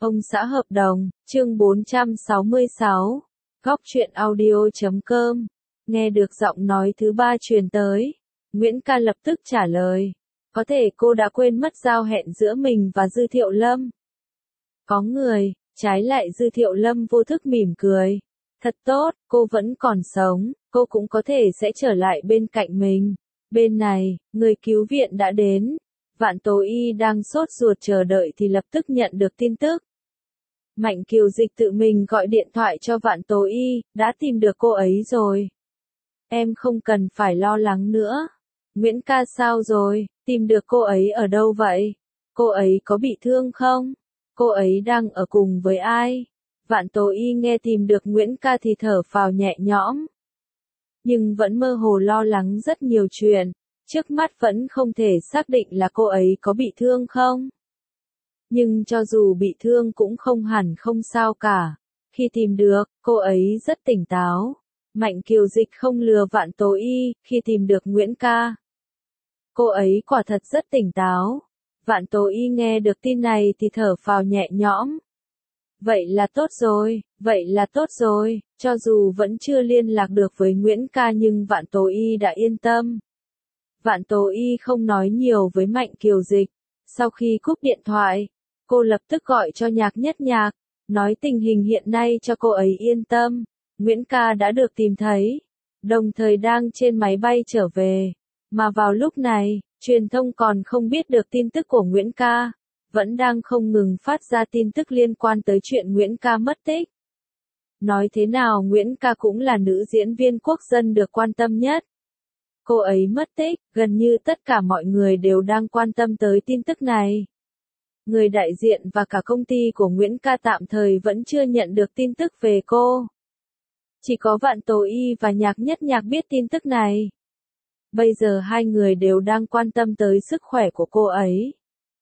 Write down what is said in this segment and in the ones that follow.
Ông xã hợp đồng, chương 466, góc truyện audio.com. Nghe được giọng nói thứ ba truyền tới, Nguyễn Ca lập tức trả lời. Có thể cô đã quên mất giao hẹn giữa mình và Dư Thiệu Lâm. Có người, trái lại Dư Thiệu Lâm vô thức mỉm cười. Thật tốt, cô vẫn còn sống, cô cũng có thể sẽ trở lại bên cạnh mình. Bên này, người cứu viện đã đến. Vạn Tố Y đang sốt ruột chờ đợi thì lập tức nhận được tin tức. Mạnh Kiều Dịch tự mình gọi điện thoại cho Vạn Tố Y, đã tìm được cô ấy rồi. Em không cần phải lo lắng nữa. Nguyễn Ca sao rồi, tìm được cô ấy ở đâu vậy? Cô ấy có bị thương không? Cô ấy đang ở cùng với ai? Vạn Tố Y nghe tìm được Nguyễn Ca thì thở phào nhẹ nhõm. Nhưng vẫn mơ hồ lo lắng rất nhiều chuyện. Trước mắt vẫn không thể xác định là cô ấy có bị thương không. Nhưng cho dù bị thương cũng không hẳn không sao cả. Khi tìm được, cô ấy rất tỉnh táo. Mạnh Kiều Dịch không lừa Vạn Tố Y, khi tìm được Nguyễn Ca. Cô ấy quả thật rất tỉnh táo. Vạn Tố Y nghe được tin này thì thở phào nhẹ nhõm. Vậy là tốt rồi, vậy là tốt rồi, cho dù vẫn chưa liên lạc được với Nguyễn Ca nhưng Vạn Tố Y đã yên tâm. Vạn Tố Y không nói nhiều với Mạnh Kiều Dịch. Sau khi cúp điện thoại, cô lập tức gọi cho Nhạc Nhất Nhạc, nói tình hình hiện nay cho cô ấy yên tâm. Nguyễn Ca đã được tìm thấy, đồng thời đang trên máy bay trở về. Mà vào lúc này, truyền thông còn không biết được tin tức của Nguyễn Ca, vẫn đang không ngừng phát ra tin tức liên quan tới chuyện Nguyễn Ca mất tích. Nói thế nào Nguyễn Ca cũng là nữ diễn viên quốc dân được quan tâm nhất. Cô ấy mất tích, gần như tất cả mọi người đều đang quan tâm tới tin tức này. Người đại diện và cả công ty của Nguyễn Ca tạm thời vẫn chưa nhận được tin tức về cô. Chỉ có Vạn Tố Y và Nhạc Nhất Nhạc biết tin tức này. Bây giờ hai người đều đang quan tâm tới sức khỏe của cô ấy.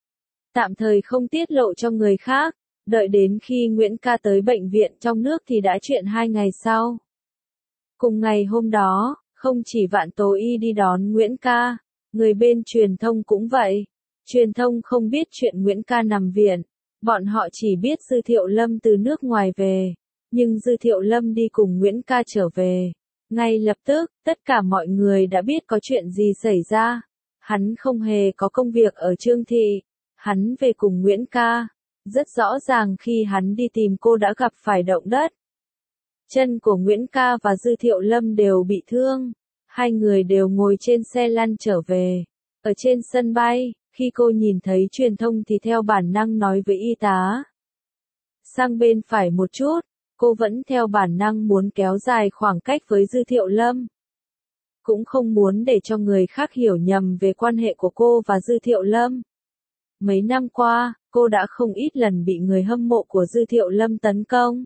Tạm thời không tiết lộ cho người khác, đợi đến khi Nguyễn Ca tới bệnh viện trong nước thì đã chuyện 2 ngày sau. Cùng ngày hôm đó, không chỉ Vạn Tố Y đi đón Nguyễn Ca, người bên truyền thông cũng vậy. Truyền thông không biết chuyện Nguyễn Ca nằm viện, bọn họ chỉ biết Dư Thiệu Lâm từ nước ngoài về. Nhưng Dư Thiệu Lâm đi cùng Nguyễn Ca trở về. Ngay lập tức, tất cả mọi người đã biết có chuyện gì xảy ra. Hắn không hề có công việc ở Trương Thị. Hắn về cùng Nguyễn Ca. Rất rõ ràng khi hắn đi tìm cô đã gặp phải động đất. Chân của Nguyễn Ca và Dư Thiệu Lâm đều bị thương. Hai người đều ngồi trên xe lăn trở về. Ở trên sân bay, khi cô nhìn thấy truyền thông thì theo bản năng nói với y tá. Sang bên phải một chút. Cô vẫn theo bản năng muốn kéo dài khoảng cách với Dư Thiệu Lâm. Cũng không muốn để cho người khác hiểu nhầm về quan hệ của cô và Dư Thiệu Lâm. Mấy năm qua, cô đã không ít lần bị người hâm mộ của Dư Thiệu Lâm tấn công.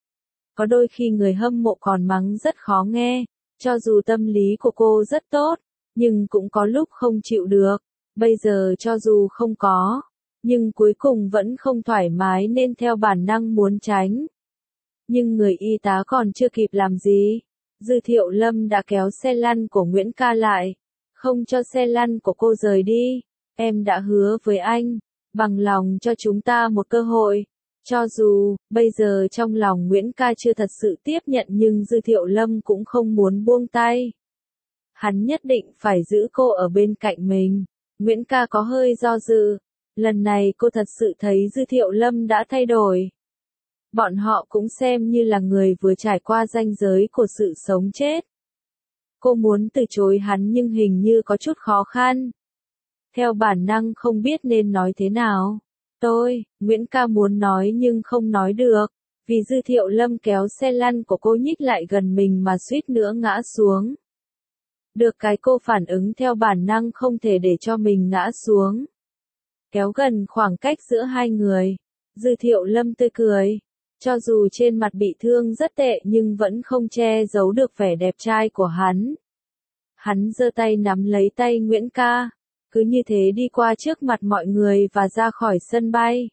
Có đôi khi người hâm mộ còn mắng rất khó nghe, cho dù tâm lý của cô rất tốt, nhưng cũng có lúc không chịu được. Bây giờ cho dù không có, nhưng cuối cùng vẫn không thoải mái nên theo bản năng muốn tránh. Nhưng người y tá còn chưa kịp làm gì. Dư Thiệu Lâm đã kéo xe lăn của Nguyễn Ca lại, không cho xe lăn của cô rời đi. Em đã hứa với anh, bằng lòng cho chúng ta một cơ hội. Cho dù, bây giờ trong lòng Nguyễn Ca chưa thật sự tiếp nhận nhưng Dư Thiệu Lâm cũng không muốn buông tay. Hắn nhất định phải giữ cô ở bên cạnh mình. Nguyễn Ca có hơi do dự. Lần này cô thật sự thấy Dư Thiệu Lâm đã thay đổi. Bọn họ cũng xem như là người vừa trải qua ranh giới của sự sống chết. Cô muốn từ chối hắn nhưng hình như có chút khó khăn. Theo bản năng không biết nên nói thế nào. Nguyễn Ca muốn nói nhưng không nói được. Vì Dư Thiệu Lâm kéo xe lăn của cô nhích lại gần mình mà suýt nữa ngã xuống. Được cái cô phản ứng theo bản năng không thể để cho mình ngã xuống. Kéo gần khoảng cách giữa hai người. Dư Thiệu Lâm tươi cười. Cho dù trên mặt bị thương rất tệ nhưng vẫn không che giấu được vẻ đẹp trai của hắn. Hắn giơ tay nắm lấy tay Nguyễn Ca. Cứ như thế đi qua trước mặt mọi người và ra khỏi sân bay.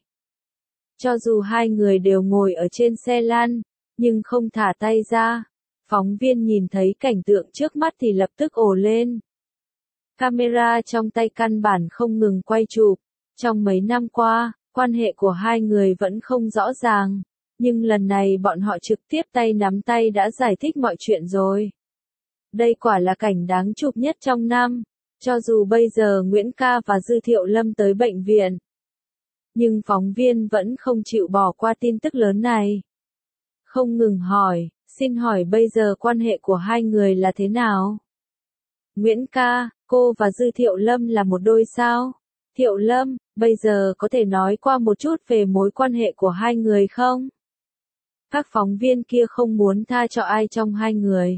Cho dù hai người đều ngồi ở trên xe lăn, nhưng không thả tay ra. Phóng viên nhìn thấy cảnh tượng trước mắt thì lập tức ồ lên. Camera trong tay căn bản không ngừng quay chụp. Trong mấy năm qua, Quan hệ của hai người vẫn không rõ ràng, nhưng lần này bọn họ trực tiếp tay nắm tay đã giải thích mọi chuyện rồi. Đây quả là cảnh đáng chụp nhất trong năm, cho dù bây giờ Nguyễn Ca và Dư Thiệu Lâm tới bệnh viện. Nhưng phóng viên vẫn không chịu bỏ qua tin tức lớn này. Không ngừng hỏi, xin hỏi bây giờ quan hệ của hai người là thế nào? Nguyễn Ca, cô và Dư Thiệu Lâm là một đôi sao? Thiệu Lâm, bây giờ có thể nói qua một chút về mối quan hệ của hai người không? Các phóng viên kia không muốn tha cho ai trong hai người.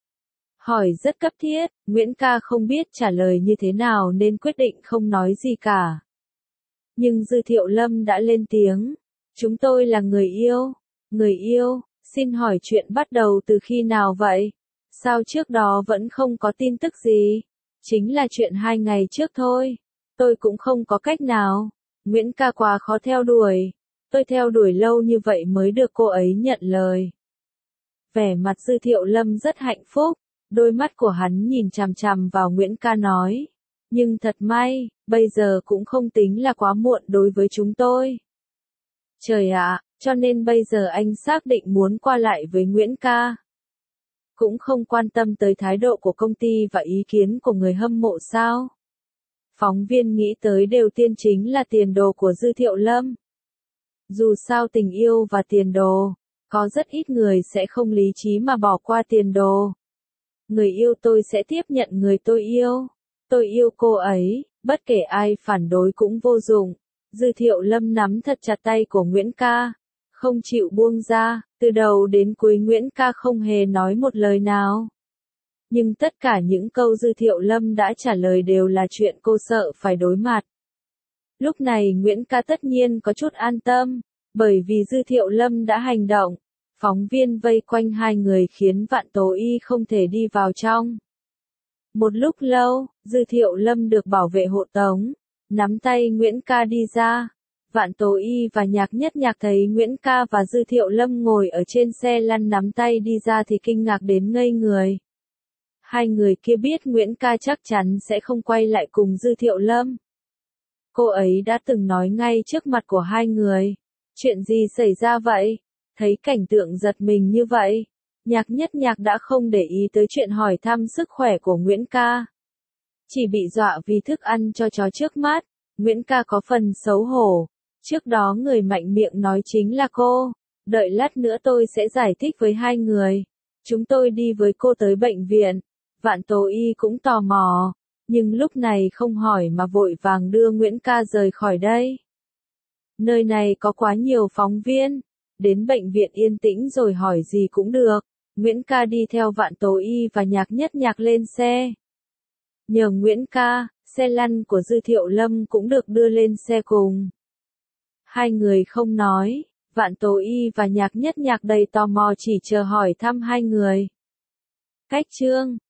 Hỏi rất cấp thiết, Nguyễn Ca không biết trả lời như thế nào nên quyết định không nói gì cả. Nhưng Dư Thiệu Lâm đã lên tiếng. Chúng tôi là người yêu. Người yêu, xin hỏi chuyện bắt đầu từ khi nào vậy? Sao trước đó vẫn không có tin tức gì? Chính là chuyện 2 ngày trước thôi. Tôi cũng không có cách nào. Nguyễn Ca quá khó theo đuổi. Tôi theo đuổi lâu như vậy mới được cô ấy nhận lời. Vẻ mặt Dư Thiệu Lâm rất hạnh phúc. Đôi mắt của hắn nhìn chằm chằm vào Nguyễn Ca nói. Nhưng thật may, bây giờ cũng không tính là quá muộn đối với chúng tôi. Trời ạ, cho nên bây giờ anh xác định muốn qua lại với Nguyễn Ca. Cũng không quan tâm tới thái độ của công ty và ý kiến của người hâm mộ sao? Phóng viên nghĩ tới điều tiên chính là tiền đồ của Dư Thiệu Lâm. Dù sao tình yêu và tiền đồ, có rất ít người sẽ không lý trí mà bỏ qua tiền đồ. Người yêu tôi sẽ tiếp nhận người tôi yêu. Tôi yêu cô ấy, bất kể ai phản đối cũng vô dụng. Dư Thiệu Lâm nắm thật chặt tay của Nguyễn Ca, không chịu buông ra, từ đầu đến cuối Nguyễn Ca không hề nói một lời nào. Nhưng tất cả những câu Dư Thiệu Lâm đã trả lời đều là chuyện cô sợ phải đối mặt. Lúc này Nguyễn Ca tất nhiên có chút an tâm, bởi vì Dư Thiệu Lâm đã hành động. Phóng viên vây quanh hai người khiến Vạn Tố Y không thể đi vào trong. Một lúc lâu, Dư Thiệu Lâm được bảo vệ hộ tống, nắm tay Nguyễn Ca đi ra. Vạn Tố Y và Nhạc Nhất Nhạc thấy Nguyễn Ca và Dư Thiệu Lâm ngồi ở trên xe lăn nắm tay đi ra thì kinh ngạc đến ngây người. Hai người kia biết Nguyễn Ca chắc chắn sẽ không quay lại cùng Dư Thiệu Lâm. Cô ấy đã từng nói ngay trước mặt của hai người. Chuyện gì xảy ra vậy? Thấy cảnh tượng giật mình như vậy, Nhạc Nhất Nhạc đã không để ý tới chuyện hỏi thăm sức khỏe của Nguyễn Ca. Chỉ bị dọa vì thức ăn cho chó trước mắt, Nguyễn Ca có phần xấu hổ. Trước đó người mạnh miệng nói chính là cô. Đợi lát nữa tôi sẽ giải thích với hai người. Chúng tôi đi với cô tới bệnh viện. Vạn Tố Y cũng tò mò, nhưng lúc này không hỏi mà vội vàng đưa Nguyễn Ca rời khỏi đây. Nơi này có quá nhiều phóng viên. Đến bệnh viện yên tĩnh rồi hỏi gì cũng được. Nguyễn Ca đi theo Vạn Tố Y và Nhạc Nhất Nhạc lên xe. Nhờ Nguyễn Ca, xe lăn của Dư Thiệu Lâm cũng được đưa lên xe cùng. Hai người không nói, Vạn Tố Y và Nhạc Nhất Nhạc đầy tò mò chỉ chờ hỏi thăm hai người. Cách chương